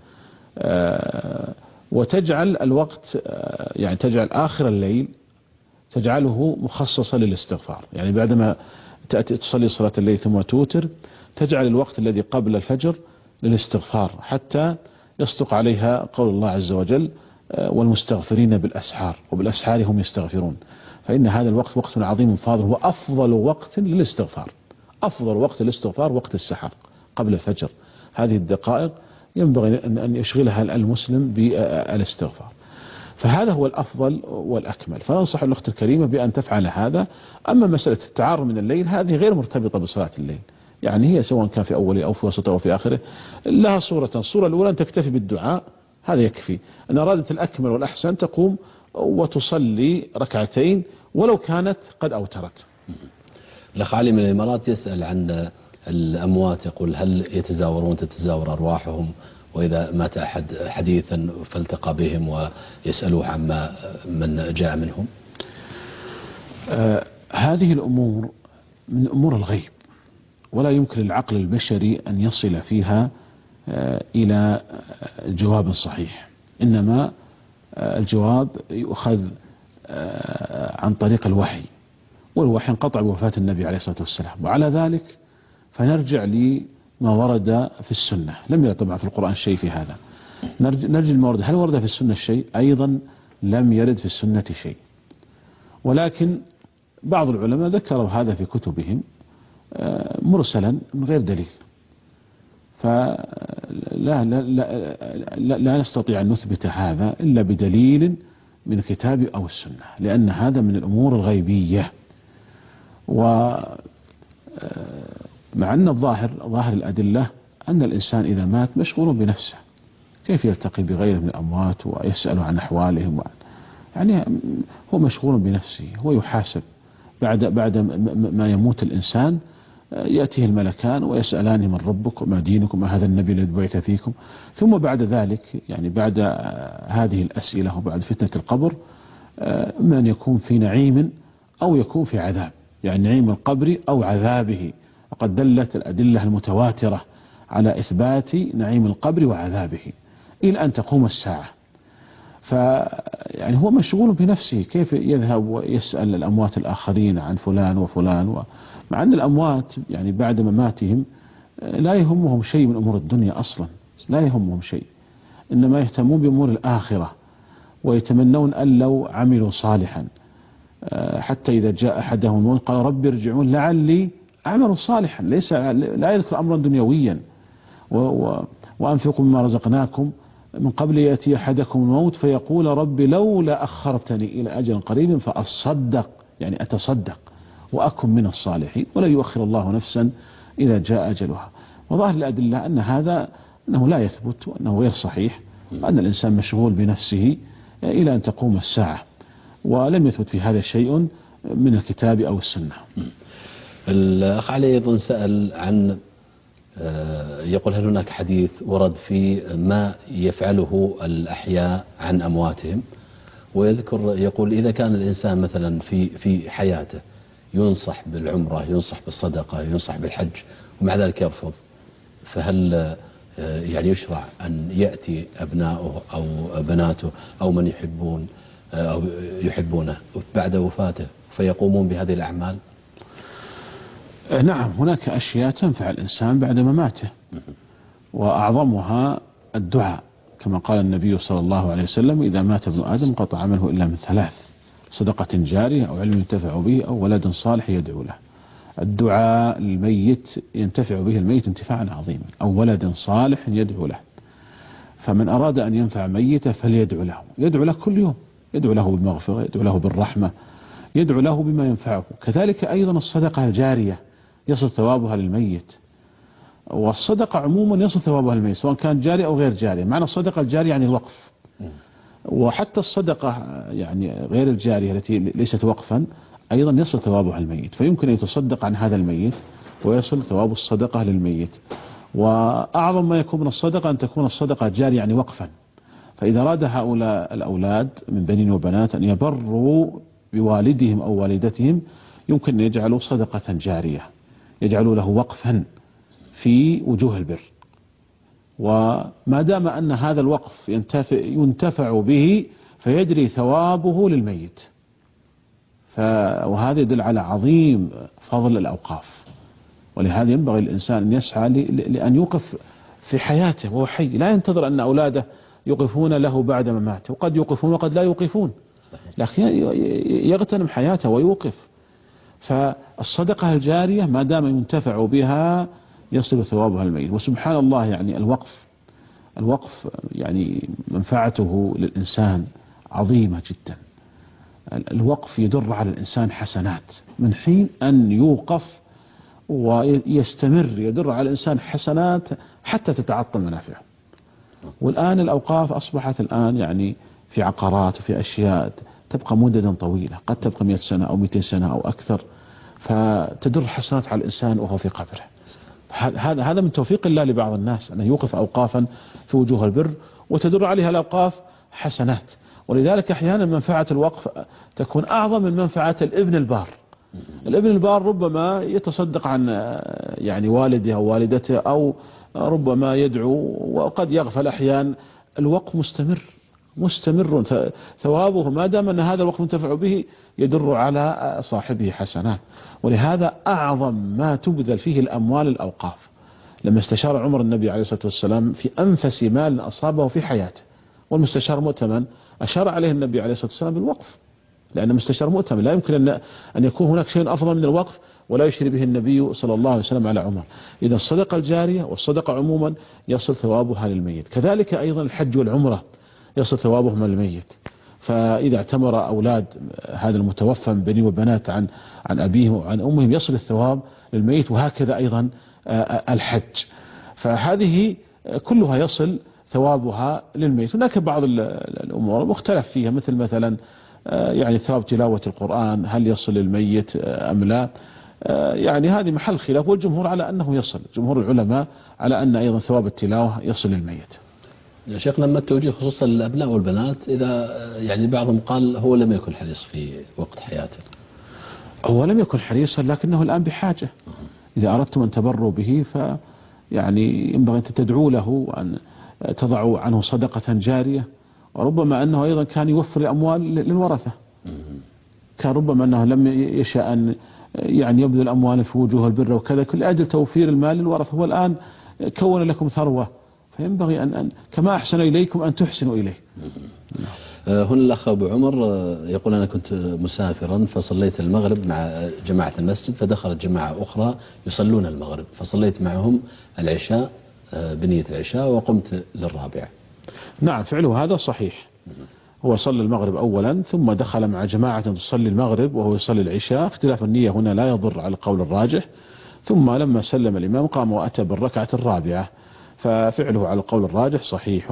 وتجعل الوقت يعني تجعل آخر الليل تجعله مخصصا للاستغفار، يعني بعدما تأتي تصلي صلاة الليل ثم توتر تجعل الوقت الذي قبل الفجر للاستغفار، حتى يصدق عليها قول الله عز وجل: والمستغفرين بالأسحار وبالأسحار هم يستغفرون. فإن هذا الوقت وقت عظيم فاضل، وأفضل وقت للاستغفار. أفضل وقت للاستغفار وقت السحر قبل الفجر. هذه الدقائق ينبغي أن يشغلها المسلم بالاستغفار، فهذا هو الأفضل والأكمل. فننصح الأخت الكريمة بأن تفعل هذا. أما مسألة التعار من الليل هذه غير مرتبطة بصلاة الليل، يعني هي سواء كان في أوله أو في وسطه أو في آخره لها صورة. الصورة الأولى أن تكتفي بالدعاء، هذا يكفي. أن أرادت الأكمل والأحسن تقوم وتصلي ركعتين ولو كانت قد أوترت. الأخ علي من الإمارات يسأل عن الأموات، يقول: هل يتزاورون تتزاور أرواحهم؟ وإذا مات أحد حديثا فالتقى بهم ويسألوه عما من جاء منهم. آه هذه الأمور من أمور الغيب، ولا يمكن للعقل البشري أن يصل فيها آه إلى جواب صحيح. إنما آه الجواب يؤخذ آه عن طريق الوحي، والوحي انقطع بوفاة النبي عليه الصلاة والسلام. وعلى ذلك فنرجع لما ورد في السنة. لم يرد طبعا في القرآن شيء في هذا. نرجع لما ورد. هل ورد في السنة شيء؟ أيضا لم يرد في السنة شيء، ولكن بعض العلماء ذكروا هذا في كتبهم مرسلا من غير دليل. فلا لا لا لا, لا نستطيع أن نثبت هذا إلا بدليل من الكتاب أو السنة، لأن هذا من الأمور الغيبية. ومع أن الظاهر ظاهر الأدلة أن الإنسان إذا مات مشغول بنفسه، كيف يلتقي بغيره من الأموات ويسأل عن أحوالهم؟ يعني هو مشغول بنفسه، هو يحاسب بعد بعد ما يموت الإنسان. يأتيه الملكان ويسألان: من ربك وما دينك وما هذا النبي الذي بعث فيكم. ثم بعد ذلك يعني بعد هذه الأسئلة وبعد فتنة القبر إما أن يكون في نعيم أو يكون في عذاب، يعني نعيم القبر أو عذابه. وقد دلت الأدلة المتواترة على إثبات نعيم القبر وعذابه إلى أن تقوم الساعة. فيعني هو مشغول بنفسه، كيف يذهب ويسأل الأموات الآخرين عن فلان وفلان و... مع أن الأموات يعني بعد مماتهم لا يهمهم شيء من أمور الدنيا أصلا، لا يهمهم شيء، إنما يهتمون بأمور الآخرة، ويتمنون أن لو عملوا صالحا، حتى إذا جاء أحدهم الموت قال: رب ارجعون لعلي أعمل صالحا. ليس لا يذكر أمرا دنيويا. و... و... وأنفقوا مما رزقناكم من قبل يأتي أحدكم الموت فيقول: رب لولا أخرتني إلى أجل قريب فأصدق، يعني أتصدق وأكن من الصالحين، ولا يؤخر الله نفسا إذا جاء أجلها. وظاهر الأدلة أن هذا أنه لا يثبت، وأنه غير صحيح، وأن الإنسان مشغول بنفسه إلى أن تقوم الساعة، ولم يثبت في هذا شيء من الكتاب أو السنة. الأخ علي أيضا سأل عن، يقول: هل هناك حديث ورد في ما يفعله الأحياء عن أمواتهم؟ ويذكر يقول: إذا كان الإنسان مثلا في في حياته ينصح بالعمرة، ينصح بالصدقة، ينصح بالحج، ومع ذلك يرفض، فهل يعني يشرع أن يأتي أبناؤه أو بناته أو من يحبون أو يحبونه بعد وفاته فيقومون بهذه الأعمال؟ نعم، هناك أشياء تنفع الإنسان بعد مماته، وأعظمها الدعاء، كما قال النبي صلى الله عليه وسلم: إذا مات ابن آدم قطع عمله إلا من ثلاث: صدقة جارية أو علم ينتفع به أو ولد صالح يدعو له. الدعاء للميت ينتفع به الميت انتفاعا عظيما، أو ولد صالح يدعو له. فمن أراد أن ينفع ميته فليدعو له، يدعو له كل يوم، يدعو له بالمغفرة، يدعو له بالرحمة، يدعو له بما ينفعه. كذلك أيضا الصدقة الجارية يصل ثوابها للميت. والصدقة عموما يصل ثوابها الميت سواء كان جاري أو غير جاري. معنى الصدقة الجارية يعني الوقف، وحتى الصدقة يعني غير الجارية التي ليست وقفا أيضا يصل ثوابها الميت، فيمكن أن يتصدق عن هذا الميت ويصل ثواب الصدقة للميت. وأعظم ما يكون من الصدقة أن تكون الصدقة جارية يعني وقفا، فإذا أراد هؤلاء الأولاد من بنين وبنات أن يبروا بوالدهم أو والدتهم يمكن أن يجعلوا صدقة جارية، يجعلوا له وقفا في وجوه البر، وما دام أن هذا الوقف ينتفع, ينتفع به فيجري ثوابه للميت، وهذا يدل على عظيم فضل الأوقاف. ولهذا ينبغي الإنسان أن يسعى لأن يوقف في حياته وهو حي، لا ينتظر أن أولاده يوقفون له بعد ما مات، وقد يوقفون وقد لا يوقفون، لكن يغتنم حياته ويوقف. فالصدقة الجارية ما دام ينتفع بها يصل ثوابها الميت. وسبحان الله يعني الوقف الوقف يعني منفعته للإنسان عظيمة جدا. الوقف يدر على الإنسان حسنات من حين أن يوقف ويستمر، يدر على الإنسان حسنات حتى تتعطل منافعه. والآن الأوقاف أصبحت الآن يعني في عقارات وفي أشياء تبقى مددا طويلة، قد تبقى مئة سنة أو مئتين سنة أو أكثر، فتدر حسنات على الإنسان وهو في قبره. هذا هذا من توفيق الله لبعض الناس أنه يوقف أوقافا في وجوه البر وتدر عليها الأوقاف حسنات. ولذلك أحيانا منفعة الوقف تكون أعظم من منفعة الابن البار. الابن البار ربما يتصدق عن يعني والده أو والدته أو ربما يدعو وقد يغفل أحيانا. الوقف مستمر مستمر ثوابه ما دام أن هذا الوقت منتفع به يدر على صاحبه حسنات. ولهذا أعظم ما تبذل فيه الأموال الأوقاف. لما استشار عمر النبي عليه الصلاة والسلام في أنفس مال أصابه في حياته، والمستشار مؤتمن، أشار عليه النبي عليه الصلاة والسلام بالوقف، لأن المستشار مؤتمن لا يمكن أن أن يكون هناك شيء أفضل من الوقف، ولا يشري به النبي صلى الله عليه وسلم على عمر. إذا الصدقة الجارية والصدقة عموما يصل ثوابها للميت. كذلك أيضا الحج والعمرة يصل ثوابهما للميت. فإذا اعتمر أولاد هذا المتوفى من بني وبنات عن عن أبيهم وعن أمهم يصل الثواب للميت، وهكذا أيضا الحج. فهذه كلها يصل ثوابها للميت. هناك بعض الأمور مختلف فيها، مثل مثلا يعني ثواب تلاوة القرآن هل يصل للميت أم لا، يعني هذه محل خلاف، والجمهور على أنه يصل، جمهور العلماء على أن أيضا ثواب التلاوة يصل للميت. يا شيخنا ما التوجيه خصوصا للأبناء والبنات إذا يعني بعضهم قال هو لم يكن حريص في وقت حياته؟ هو لم يكن حريصا لكنه الآن بحاجة. إذا أردتم أن تبروا به فيعني ينبغي أن تدعوا له وأن تضعوا عنه صدقة جارية، وربما أنه أيضا كان يوفر الأموال للورثة، كان ربما أنه لم يشاء أن يعني يبذل أمواله في وجوه البر وكذا كل أجل توفير المال للورثة. هو الآن كون لكم ثروة فينبغي أن, أن كما أحسن إليكم أن تحسنوا إليه. هنا الأخ أبو عمر يقول أنا كنت مسافرا فصليت المغرب مع جماعة المسجد، فدخلت جماعة أخرى يصلون المغرب فصليت معهم العشاء بنية العشاء وقمت للرابعة. نعم فعله هذا صحيح. هو صلى المغرب أولا ثم دخل مع جماعة تصلي المغرب وهو يصلي العشاء. اختلاف النية هنا لا يضر على القول الراجح. ثم لما سلم الإمام قام وأتى بالركعة الرابعة، ففعله على القول الراجح صحيح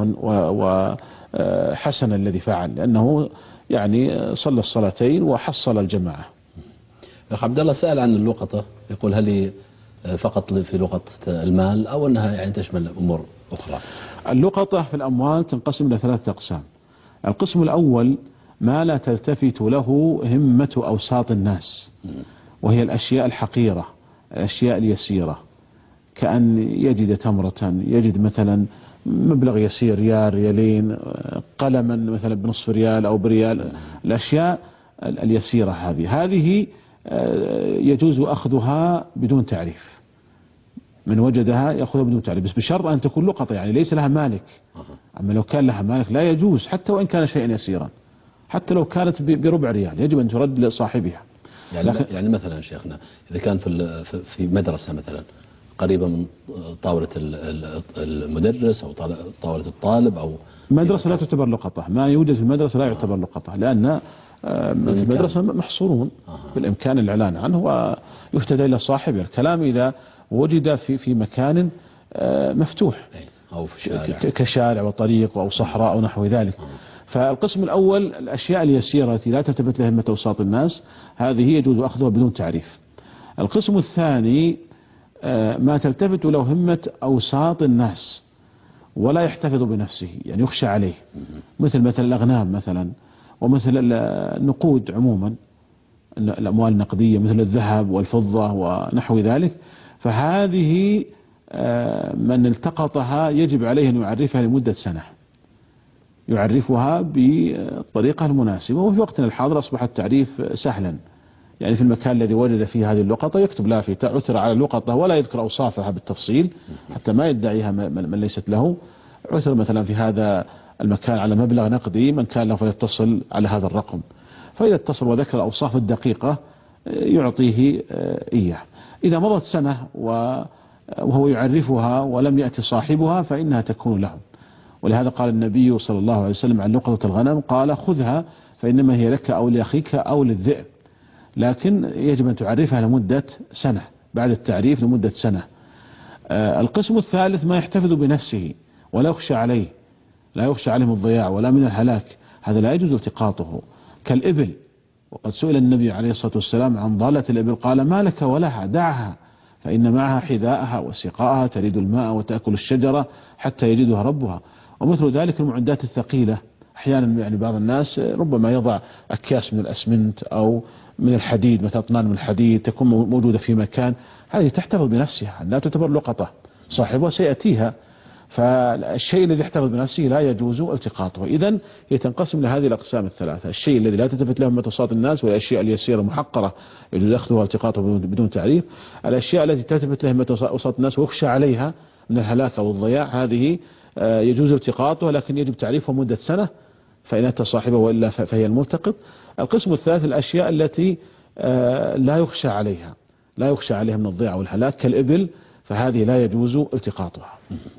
وحسن الذي فعل، لأنه يعني صلى الصلاتين وحصل الجماعة. أخ عبد الله سأل عن اللقطة، يقول هل هي فقط في لقطة المال أو أنها يعني تشمل أمور أخرى؟ اللقطة في الأموال تنقسم إلى ثلاثة أقسام. القسم الأول ما لا تلتفت له همة أوساط الناس، وهي الأشياء الحقيرة، الأشياء اليسيرة، كأن يجد تمرة، يجد مثلا مبلغ يسير ريال ريالين، قلما مثلا بنصف ريال أو بريال، الأشياء اليسيرة هذه هذه يجوز أخذها بدون تعريف. من وجدها يأخذها بدون تعريف، بس بشرط أن تكون لقطة يعني ليس لها مالك. أما لو كان لها مالك لا يجوز، حتى وإن كان شيئا يسيرا، حتى لو كانت بربع ريال يجب أن ترد لصاحبها. يعني, يعني مثلا شيخنا إذا كان في في مدرسة مثلا قريبة من طاولة المدرس أو طاولة الطالب أو مدرسة لا تعتبر لقطة، ما يوجد في المدرسة لا يعتبر لقطة، لأن في المدرسة محصورون بالإمكان الإعلان عنه ويهتدى إلى صاحبه. الكلام إذا وجد في في مكان مفتوح أو في شارع كشارع وطريق أو صحراء أو نحو ذلك. فالقسم الأول الأشياء اليسيرة التي لا تلتفت لها همة أوساط الناس، هذه يجوز أخذها بدون تعريف. القسم الثاني ما تلتفت له همة أوساط الناس ولا يحتفظ بنفسه، يعني يخشى عليه، مثل مثل الأغنام مثلا، ومثل النقود عموما، الأموال النقدية مثل الذهب والفضة ونحو ذلك. فهذه من التقطها يجب عليه أن يعرفها لمدة سنة، يعرفها بالطريقة المناسبة. وفي وقتنا الحاضر أصبح التعريف سهلا، يعني في المكان الذي وجد فيه هذه اللقطة يكتب لافتة عثر على اللقطة ولا يذكر أوصافها بالتفصيل حتى ما يدعيها من ليست له. عثر مثلا في هذا المكان على مبلغ نقدي، من كان له فليتصل على هذا الرقم، فإذا اتصل وذكر أوصاف الدقيقة يعطيه إياه. إذا مضت سنة وهو يعرفها ولم يأتي صاحبها فإنها تكون له. ولهذا قال النبي صلى الله عليه وسلم عن لقطة الغنم، قال خذها فإنما هي لك أو لأخيك أو للذئب، لكن يجب أن تعرفها لمدة سنة، بعد التعريف لمدة سنة. القسم الثالث ما يحتفظ بنفسه ولا يخشى عليه، لا يخشى عليه من الضياع ولا من الهلاك، هذا لا يجوز التقاطه، كالإبل. وقد سئل النبي عليه الصلاة والسلام عن ضالة الإبل قال ما لك ولها، دعها فإن معها حذاءها وسقاءها تريد الماء وتأكل الشجرة حتى يجدها ربها. ومثل ذلك المعدات الثقيلة، أحيانا يعني بعض الناس ربما يضع أكياس من الأسمنت أو من الحديد، مثلا أطنان من الحديد تكون موجودة في مكان، هذه تحتفظ بنفسها لا تعتبر لقطة، صاحبها سيأتيها. فالشيء الذي يحتفظ بنفسه لا يجوز التقاطه. إذن هي تنقسم لهذه الأقسام الثلاثة: الشيء الذي لا تلتفت له همة أوساط الناس والأشياء اليسيرة المحقرة يجوز أخذها والتقاطه بدون تعريف. الأشياء التي تلتفت له همة أوساط الناس ويخشى عليها من الهلاك أو الضياع هذه يجوز التقاطها، لكن يجب تعريفها مدة سنة، فإن أتى صاحبه وإلا فهي الملتقط. القسم الثالث الأشياء التي لا يخشى عليها لا يخشى عليها من الضياع والهلاك كالإبل، فهذه لا يجوز التقاطها.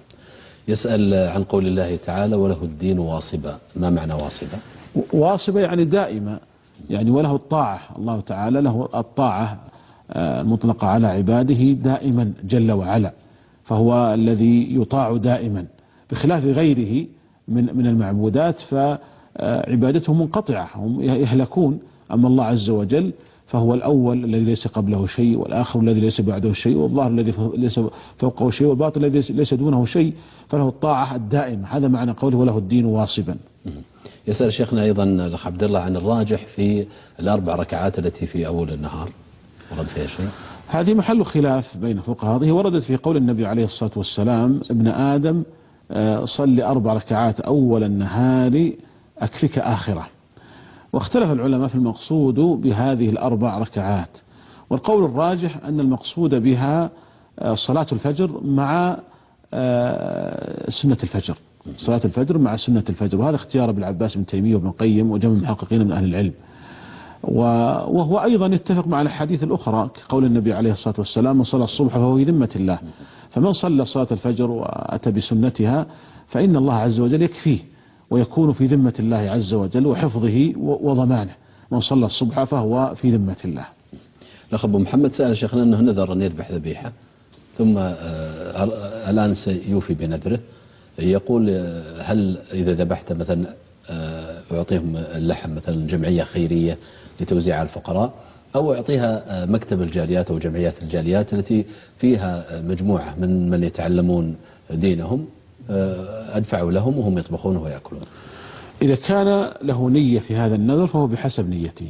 يسأل عن قول الله تعالى وله الدين واصبا، ما معنى واصبا؟ واصبا يعني دائما، يعني وله الطاعة، الله تعالى له الطاعة المطلقة على عباده دائما جل وعلا، فهو الذي يطاع دائما بخلاف غيره من من المعبودات فعبادتهم منقطعة، هم يهلكون. أما الله عز وجل فهو الأول الذي ليس قبله شيء، والآخر الذي ليس بعده شيء، والظاهر الذي ليس فوقه شيء، والباطن الذي ليس دونه شيء، فله الطاعة الدائمة. هذا معنى قوله وله الدين واصبا. يسأل شيخنا أيضا الأخ عبد الله عن الراجح في الأربع ركعات التي في أول النهار، ورد فيها شيء؟ هذه محل خلاف بين الفقهاء. هذه وردت في قول النبي عليه الصلاة والسلام ابن آدم صل أربع ركعات أول النهار أكفك آخرة. واختلف العلماء في المقصود بهذه الأربع ركعات، والقول الراجح أن المقصود بها صلاة الفجر مع سنة الفجر، صلاة الفجر مع سنة الفجر، وهذا اختيار ابن عباس بن تيمية وابن القيم وجمع المحققين من أهل العلم. وهو أيضا يتفق مع الحديث الأخرى كقول النبي عليه الصلاة والسلام من صلى الصبح فهو في ذمة الله، فمن صلى صلاة الفجر وأتى بسنتها فإن الله عز وجل يكفيه ويكون في ذمة الله عز وجل وحفظه وضمانه. من صلى الصبح فهو في ذمة الله. الأخ أبو محمد سأل شيخنا أنه نذر أن يذبح ذبيحة ثم الآن سيوفي بنذره، يقول هل إذا ذبحت مثلا أعطيهم اللحم مثلا جمعية خيرية لتوزيع على الفقراء، أو أعطيها مكتب الجاليات أو جمعيات الجاليات التي فيها مجموعة من من يتعلمون دينهم، أدفعوا لهم وهم يطبخون ويأكلون؟ إذا كان له نية في هذا النذر فهو بحسب نيته،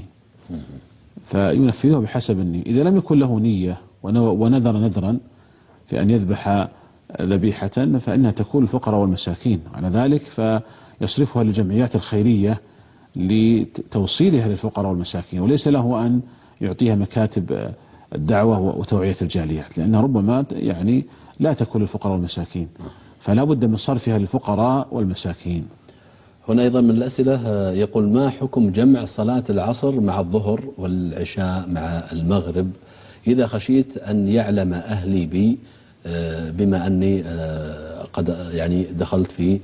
فينفذه بحسب النية. إذا لم يكن له نية ونذر نذرا في أن يذبح ذبيحة فإنها تكون الفقراء والمساكين، على ذلك فيصرفها للجمعيات الخيرية لتوصيلها للفقراء والمساكين، وليس له أن يعطيها مكاتب الدعوة وتوعية الجاليات، لأنها ربما يعني لا تكون للفقراء والمساكين، فلا بد من صرفها للفقراء والمساكين. هنا أيضا من الأسئلة يقول ما حكم جمع صلاة العصر مع الظهر والعشاء مع المغرب إذا خشيت أن يعلم أهلي بي بما أني قد يعني دخلت في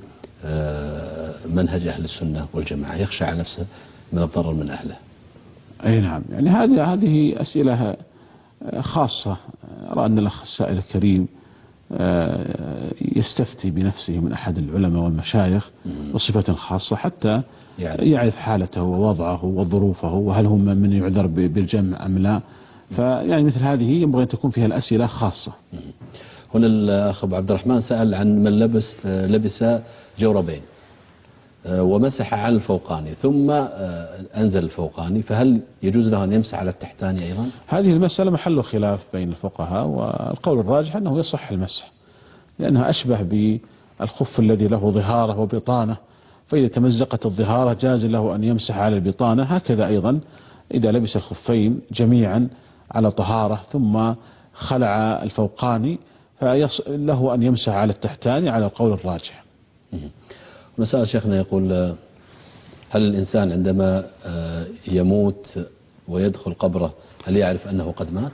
منهج أهل السنة والجماعة، يخشى على نفسه من الضرر من أهله؟ أي نعم، يعني هذه هذه أسئلة خاصة. أرى أن الأخ السائل الكريم يستفتي بنفسه من أحد العلماء والمشايخ بصفة خاصة حتى يعني يعرف حالته ووضعه وظروفه وهل هم من يعذر بالجمع أم لا. فيعني مثل هذه ينبغي أن تكون فيها الأسئلة خاصة. هنا الأخ أبو عبد الرحمن سأل عن من لبس لبس جوربين ومسح على الفوقاني ثم أنزل الفوقاني، فهل يجوز له أن يمسح على التحتاني أيضا؟ هذه المسألة محل خلاف بين الفقهاء، والقول الراجح أنه يصح المسح لأنها أشبه بالخف الذي له ظهارة وبطانة، فإذا تمزقت الظهارة جاز له أن يمسح على البطانة. هكذا أيضا إذا لبس الخفين جميعا على طهارة ثم خلع الفوقاني فله أن يمسح على التحتاني على القول الراجح. مسألة شيخنا يقول هل الإنسان عندما يموت ويدخل قبره هل يعرف أنه قد مات؟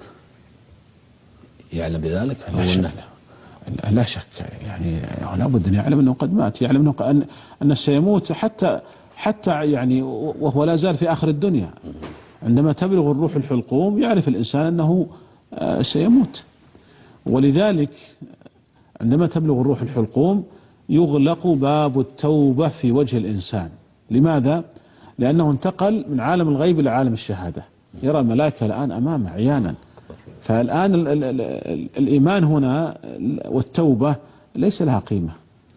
يعلم بذلك؟ لا شك, لا شك يعني لا بد أن يعلم أنه قد مات، يعلم أنه أن أنه سيموت حتى حتى يعني وهو لا زال في آخر الدنيا. عندما تبلغ الروح الحلقوم يعرف الإنسان أنه سيموت، ولذلك عندما تبلغ الروح الحلقوم يغلق باب التوبة في وجه الإنسان. لماذا؟ لأنه انتقل من عالم الغيب إلى عالم الشهادة، يرى الملائكة الآن أمامه عيانا. فالآن ال ال ال الإيمان هنا والتوبة ليس لها قيمة.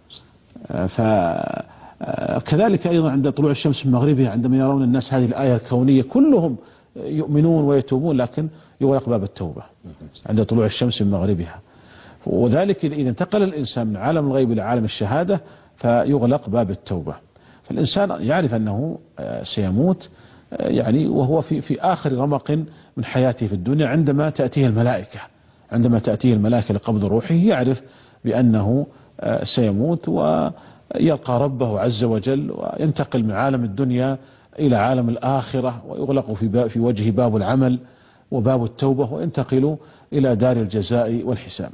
فكذلك أيضا عند طلوع الشمس من مغربها عندما يرون الناس هذه الآية الكونية كلهم يؤمنون ويتوبون، لكن يغلق باب التوبة عند طلوع الشمس من مغربها. وذلك إذا انتقل الإنسان من عالم الغيب إلى عالم الشهادة فيغلق باب التوبة. فالإنسان يعرف أنه سيموت يعني وهو في في آخر رمق من حياته في الدنيا. عندما تأتيه الملائكة عندما تأتيه الملائكة لقبض روحه يعرف بأنه سيموت ويلقى ربه عز وجل وينتقل من عالم الدنيا إلى عالم الآخرة، ويغلق في في وجهه باب العمل وباب التوبة، وينتقل إلى دار الجزاء والحساب.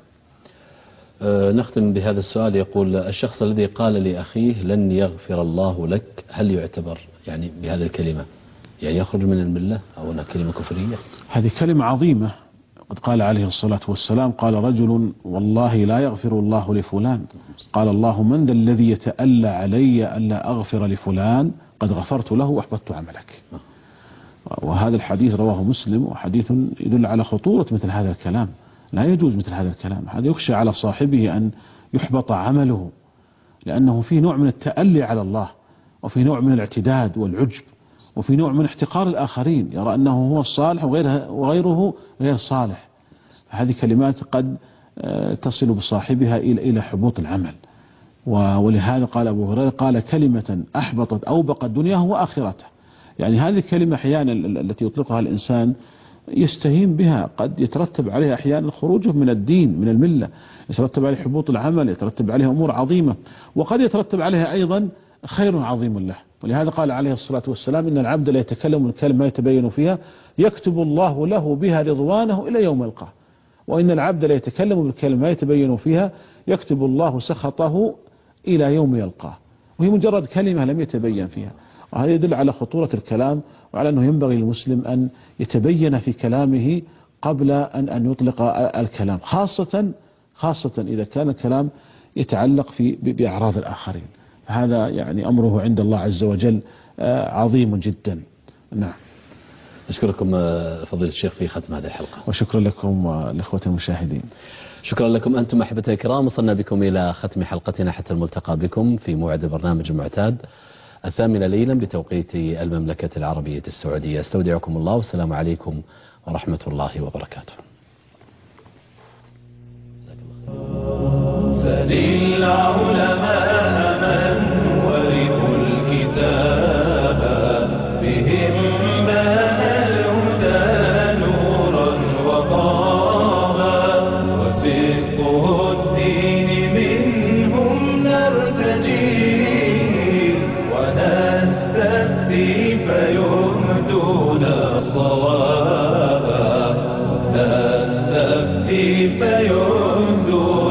أه نختم بهذا السؤال. يقول الشخص الذي قال لأخيه لن يغفر الله لك هل يعتبر يعني بهذه الكلمة يعني يخرج من الملة أو أنها كلمة كفرية؟ هذه كلمة عظيمة. قد قال عليه الصلاة والسلام قال رجل والله لا يغفر الله لفلان، قال الله من ذا الذي يتألى علي ألا أغفر لفلان قد غفرت له وأحبطت عملك. وهذا الحديث رواه مسلم، وحديث يدل على خطورة مثل هذا الكلام. لا يجوز مثل هذا الكلام، هذا يخشى على صاحبه أن يحبط عمله، لأنه في نوع من التألي على الله، وفي نوع من الاعتداد والعجب، وفي نوع من احتقار الآخرين، يرى أنه هو الصالح وغيره, وغيره غير صالح. هذه كلمات قد تصل بصاحبها إلى إلى حبوط العمل. ولهذا قال أبو هريرة قال كلمة أحبطت أوبقت دنياه وآخرته. يعني هذه الكلمة أحيانا التي يطلقها الإنسان يستهين بها قد يترتب عليها أحيانا خروجه من الدين من الملة، يترتب عليه حبوط العمل، يترتب عليها أمور عظيمة، وقد يترتب عليها أيضا خير عظيم له. ولهذا قال عليه الصلاة والسلام إن العبد لا يتكلم من كلمة ما يتبين فيها يكتب الله له بها رضوانه إلى يوم يلقاه، وإن العبد لا يتكلم بالكلمة ما يتبين فيها يكتب الله سخطه إلى يوم يلقاه، وهي مجرد كلمة لم يتبين فيها. وهذا يدل على خطورة الكلام، وعلى أنه ينبغي للمسلم أن يتبين في كلامه قبل أن أن يطلق الكلام، خاصة خاصة إذا كان الكلام يتعلق في بأعراض الآخرين. هذا يعني أمره عند الله عز وجل عظيم جدا. نعم. أشكركم فضيلة الشيخ في ختم هذه الحلقة، وشكرا لكم والإخوة المشاهدين. شكرا لكم أنتم أحبتي الكرام. وصلنا بكم إلى ختم حلقتنا حتى الملتقى بكم في موعد البرنامج المعتاد الثامنة ليلا بتوقيت المملكة العربية السعودية. استودعكم الله والسلام عليكم ورحمة الله وبركاته. سل العلماء من ورثوا الكتاب بهم بان الهدى نورا وطابا، وفقه الدين منهم نرتجي ونستفتي فيهدونا صوابا، ونستفتي فيهدونا